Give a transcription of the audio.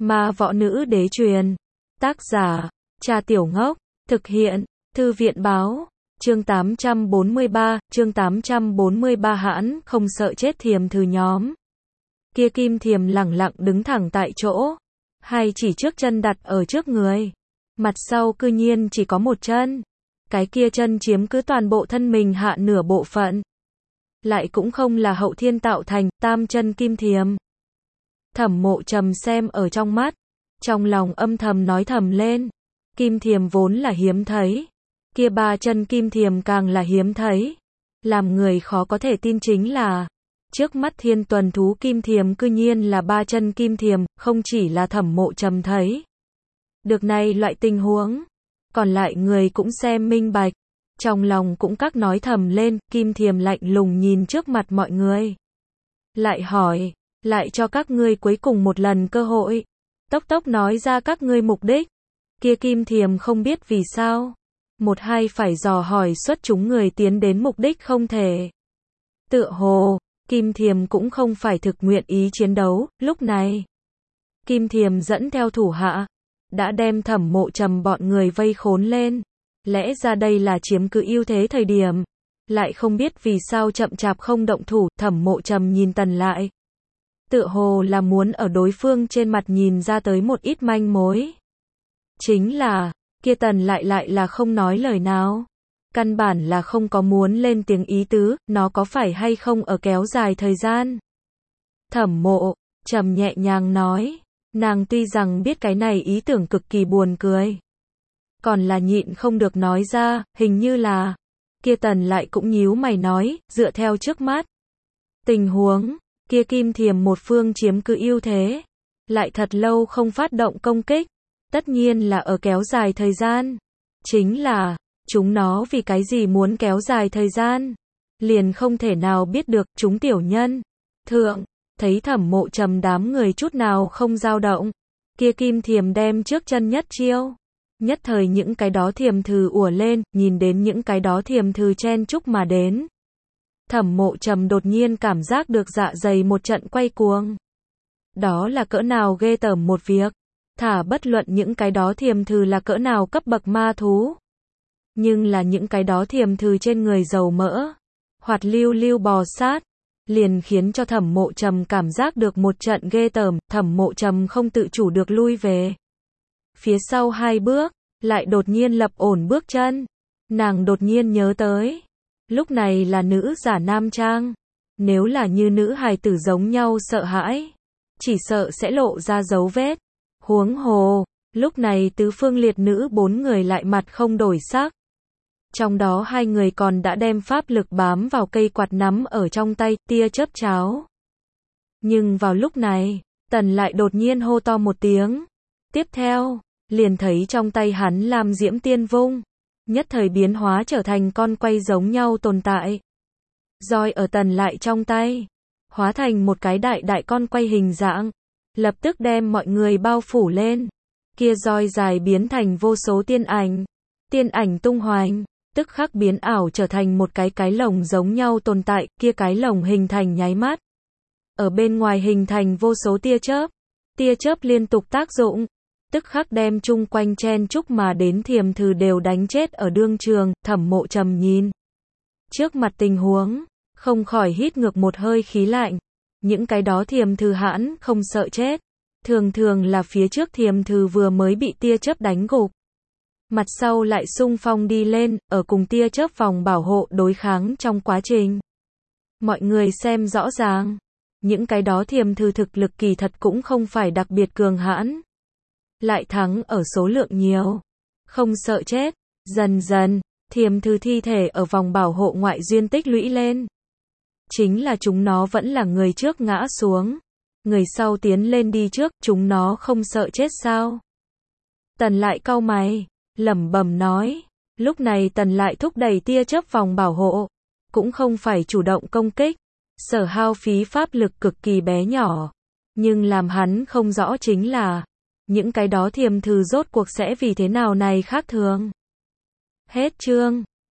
Ma Võ Nữ Đế truyền. Tác giả, Cha Tiểu Ngốc. Thực hiện, Thư viện báo. Chương 843, hãn không sợ chết thiềm thử nhóm. Kia kim thiềm lẳng lặng đứng thẳng tại chỗ. Hai chỉ trước chân đặt ở trước người. Mặt sau cư nhiên chỉ có một chân. Cái kia chân chiếm cứ toàn bộ thân mình hạ nửa bộ phận. Lại cũng không là hậu thiên tạo thành, tam chân kim thiềm. Thẩm Mộ Trầm xem ở trong mắt. Trong lòng âm thầm nói thầm lên. Kim thiềm vốn là hiếm thấy. Kia ba chân kim thiềm càng là hiếm thấy. Làm người khó có thể tin chính là trước mắt thiên tuần thú kim thiềm cư nhiên là ba chân kim thiềm, không chỉ là Thẩm Mộ Trầm thấy. Được này loại tình huống, còn lại người cũng xem minh bạch. Trong lòng cũng các nói thầm lên, kim thiềm lạnh lùng nhìn trước mặt mọi người. Lại hỏi, lại cho các ngươi cuối cùng một lần cơ hội. Tốc tốc nói ra các ngươi mục đích. Kia kim thiềm không biết vì sao. Một hai phải dò hỏi xuất chúng người tiến đến mục đích không thể. Tựa hồ, kim thiềm cũng không phải thực nguyện ý chiến đấu, lúc này. Kim thiềm dẫn theo thủ hạ. Đã đem Thẩm Mộ Trầm bọn người vây khốn lên. Lẽ ra đây là chiếm cứ ưu thế thời điểm. Lại không biết vì sao chậm chạp không động thủ, Thẩm Mộ Trầm nhìn Tần lại. Tựa hồ là muốn ở đối phương trên mặt nhìn ra tới một ít manh mối. Chính là, kia Tần lại là không nói lời nào. Căn bản là không có muốn lên tiếng ý tứ, nó có phải hay không ở kéo dài thời gian. Thẩm Mộ Trầm nhẹ nhàng nói. Nàng tuy rằng biết cái này ý tưởng cực kỳ buồn cười. Còn là nhịn không được nói ra, hình như là. Kia Tần lại cũng nhíu mày nói, dựa theo trước mắt. Tình huống, kia kim thiềm một phương chiếm cứ ưu thế. Lại thật lâu không phát động công kích. Tất nhiên là ở kéo dài thời gian. Chính là, chúng nó vì cái gì muốn kéo dài thời gian. Liền không thể nào biết được, chúng tiểu nhân. Thượng. Thấy Thẩm Mộ Trầm đám người chút nào không dao động. Kia kim thiềm đem trước chân nhất chiêu. Nhất thời những cái đó thiềm thử ùa lên, nhìn đến những cái đó thiềm thử chen chúc mà đến. Thẩm Mộ Trầm đột nhiên cảm giác được dạ dày một trận quay cuồng. Đó là cỡ nào ghê tởm một việc. Thả bất luận những cái đó thiềm thử là cỡ nào cấp bậc ma thú. Nhưng là những cái đó thiềm thử trên người dầu mỡ. Hoạt lưu lưu bò sát. Liền khiến cho Thẩm Mộ Trầm cảm giác được một trận ghê tởm, Thẩm Mộ Trầm không tự chủ được lui về. Phía sau hai bước, lại đột nhiên lập ổn bước chân. Nàng đột nhiên nhớ tới. Lúc này là nữ giả nam trang. Nếu là như nữ hài tử giống nhau sợ hãi. Chỉ sợ sẽ lộ ra dấu vết. Huống hồ, lúc này tứ phương liệt nữ bốn người lại mặt không đổi sắc. Trong đó hai người còn đã đem pháp lực bám vào cây quạt nắm ở trong tay, tia chớp cháo. Nhưng vào lúc này, Tần lại đột nhiên hô to một tiếng. Tiếp theo, liền thấy trong tay hắn lam diễm tiên vung. Nhất thời biến hóa trở thành con quay giống nhau tồn tại. Roi ở Tần lại trong tay. Hóa thành một cái đại con quay hình dạng. Lập tức đem mọi người bao phủ lên. Kia roi dài biến thành vô số tiên ảnh. Tiên ảnh tung hoành. Tức khắc biến ảo trở thành một cái lồng giống nhau tồn tại, kia cái lồng hình thành nháy mắt. Ở bên ngoài hình thành vô số tia chớp liên tục tác dụng, tức khắc đem chung quanh chen chúc mà đến thiềm thử đều đánh chết ở đương trường. Thẩm Mộ Trầm nhìn trước mặt tình huống, không khỏi hít ngược một hơi khí lạnh. Những cái đó thiềm thử hãn không sợ chết, thường là phía trước thiềm thử vừa mới bị tia chớp đánh gục. Mặt sau lại xung phong đi lên, ở cùng tia chớp vòng bảo hộ đối kháng trong quá trình. Mọi người xem rõ ràng, những cái đó thiềm thử thực lực kỳ thật cũng không phải đặc biệt cường hãn. Lại thắng ở số lượng nhiều, không sợ chết. Dần dần, thiềm thử thi thể ở vòng bảo hộ ngoại duyên tích lũy lên. Chính là chúng nó vẫn là người trước ngã xuống. Người sau tiến lên đi trước, chúng nó không sợ chết sao? Tần lại cau mày. Lẩm bẩm nói, lúc này Tần lại thúc đẩy tia chớp vòng bảo hộ, cũng không phải chủ động công kích, sở hao phí pháp lực cực kỳ bé nhỏ, nhưng làm hắn không rõ chính là, những cái đó thiềm thử rốt cuộc sẽ vì thế nào này khác thường. Hết chương.